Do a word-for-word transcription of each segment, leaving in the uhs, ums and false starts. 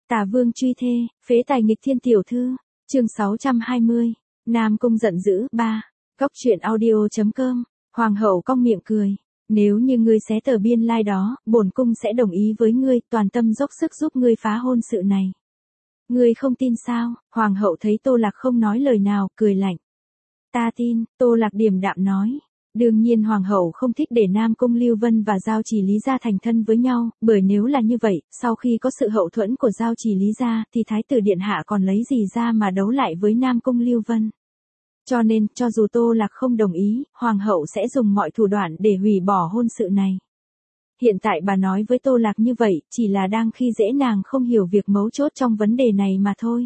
Tả vương truy thê, phế tài nghịch thiên tiểu thư, chương sáu trăm hai mươi, Nam Cung giận dữ, ba. Góc truyện audio.com, Hoàng hậu cong miệng cười. Nếu như ngươi xé tờ biên lai like đó, bổn cung sẽ đồng ý với ngươi, toàn tâm dốc sức giúp ngươi phá hôn sự này. Ngươi không tin sao? Hoàng hậu thấy Tô Lạc không nói lời nào, cười lạnh. Ta tin, Tô Lạc điềm đạm nói. Đương nhiên Hoàng hậu không thích để Nam Cung Lưu Vân và Giao Chỉ Lý gia thành thân với nhau, bởi nếu là như vậy, sau khi có sự hậu thuẫn của Giao Chỉ Lý gia, thì Thái tử Điện Hạ còn lấy gì ra mà đấu lại với Nam Cung Lưu Vân. Cho nên, cho dù Tô Lạc không đồng ý, Hoàng hậu sẽ dùng mọi thủ đoạn để hủy bỏ hôn sự này. Hiện tại bà nói với Tô Lạc như vậy, chỉ là đang khi dễ nàng không hiểu việc mấu chốt trong vấn đề này mà thôi.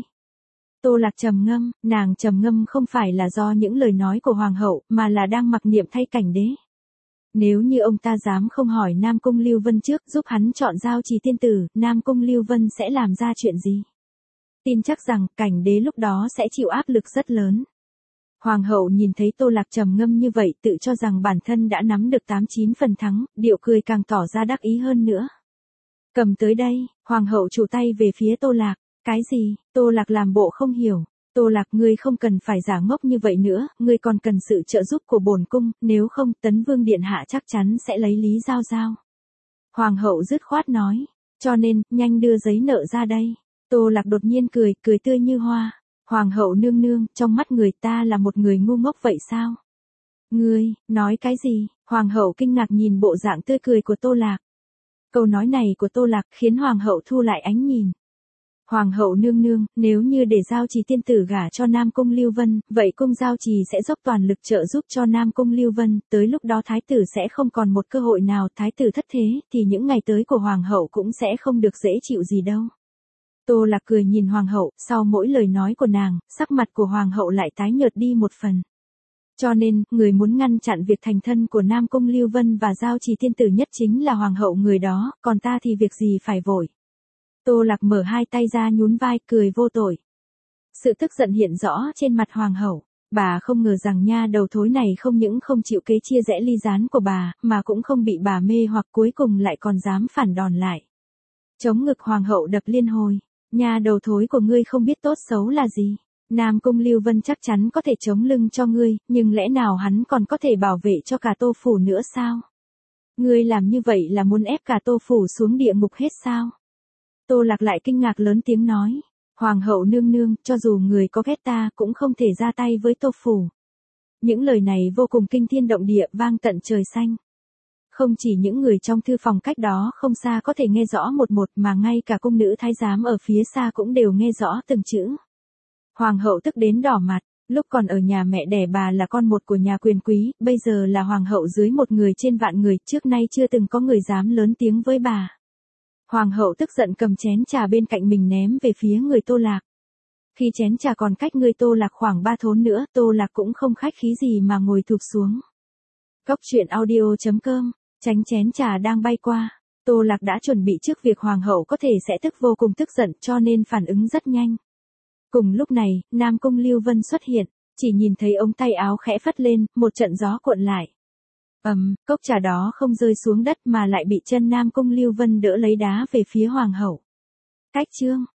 Tô Lạc trầm ngâm, nàng trầm ngâm không phải là do những lời nói của Hoàng hậu, mà là đang mặc niệm thay cảnh đế. Nếu như ông ta dám không hỏi Nam Cung Lưu Vân trước, giúp hắn chọn Giao Trì tiên tử, Nam Cung Lưu Vân sẽ làm ra chuyện gì? Tin chắc rằng, cảnh đế lúc đó sẽ chịu áp lực rất lớn. Hoàng hậu nhìn thấy Tô Lạc trầm ngâm như vậy, tự cho rằng bản thân đã nắm được tám chín phần thắng, điệu cười càng tỏ ra đắc ý hơn nữa. Cầm tới đây, Hoàng hậu chủ tay về phía Tô Lạc. Cái gì? Tô Lạc làm bộ không hiểu. Tô Lạc, ngươi không cần phải giả ngốc như vậy nữa, ngươi còn cần sự trợ giúp của bổn cung, nếu không, Tấn Vương Điện Hạ chắc chắn sẽ lấy Lý Giao Giao. Hoàng hậu dứt khoát nói, cho nên, nhanh đưa giấy nợ ra đây. Tô Lạc đột nhiên cười, cười tươi như hoa. Hoàng hậu nương nương, trong mắt người ta là một người ngu ngốc vậy sao? Ngươi, nói cái gì? Hoàng hậu kinh ngạc nhìn bộ dạng tươi cười của Tô Lạc. Câu nói này của Tô Lạc khiến Hoàng hậu thu lại ánh nhìn. Hoàng hậu nương nương, nếu như để Giao Trì tiên tử gả cho Nam Cung Lưu Vân, vậy cung Giao Trì sẽ dốc toàn lực trợ giúp cho Nam Cung Lưu Vân, tới lúc đó thái tử sẽ không còn một cơ hội nào, thái tử thất thế, thì những ngày tới của Hoàng hậu cũng sẽ không được dễ chịu gì đâu. Tô Lạc cười nhìn Hoàng hậu, sau mỗi lời nói của nàng, sắc mặt của Hoàng hậu lại tái nhợt đi một phần. Cho nên, người muốn ngăn chặn việc thành thân của Nam Cung Lưu Vân và Giao Trì tiên tử nhất chính là Hoàng hậu người đó, còn ta thì việc gì phải vội. Tô Lạc mở hai tay ra nhún vai, cười vô tội. Sự tức giận hiện rõ trên mặt Hoàng hậu. Bà không ngờ rằng nha đầu thối này không những không chịu kế chia rẽ ly gián của bà, mà cũng không bị bà mê hoặc cuối cùng lại còn dám phản đòn lại. Chống ngực Hoàng hậu đập liên hồi. Nha đầu thối của ngươi không biết tốt xấu là gì. Nam Cung Lưu Vân chắc chắn có thể chống lưng cho ngươi, nhưng lẽ nào hắn còn có thể bảo vệ cho cả Tô Phủ nữa sao? Ngươi làm như vậy là muốn ép cả Tô Phủ xuống địa ngục hết sao? Tô Lạc lại kinh ngạc lớn tiếng nói. Hoàng hậu nương nương, cho dù người có ghét ta cũng không thể ra tay với Tô Phủ. Những lời này vô cùng kinh thiên động địa, vang tận trời xanh. Không chỉ những người trong thư phòng cách đó không xa có thể nghe rõ một một, mà ngay cả cung nữ thái giám ở phía xa cũng đều nghe rõ từng chữ. Hoàng hậu tức đến đỏ mặt, lúc còn ở nhà mẹ đẻ bà là con một của nhà quyền quý, bây giờ là hoàng hậu dưới một người trên vạn người, trước nay chưa từng có người dám lớn tiếng với bà. Hoàng hậu tức giận cầm chén trà bên cạnh mình ném về phía người Tô Lạc. Khi chén trà còn cách người Tô Lạc khoảng ba thốn nữa, Tô Lạc cũng không khách khí gì mà ngồi thụp xuống. Góc truyện audio.com, tránh chén trà đang bay qua. Tô Lạc đã chuẩn bị trước việc Hoàng hậu có thể sẽ tức vô cùng tức giận, cho nên phản ứng rất nhanh. Cùng lúc này, Nam Cung Lưu Vân xuất hiện, chỉ nhìn thấy ống tay áo khẽ phất lên, một trận gió cuộn lại. Ầm, um, cốc trà đó không rơi xuống đất mà lại bị chân Nam Cung Lưu Vân đỡ lấy đá về phía Hoàng hậu. Cách chương,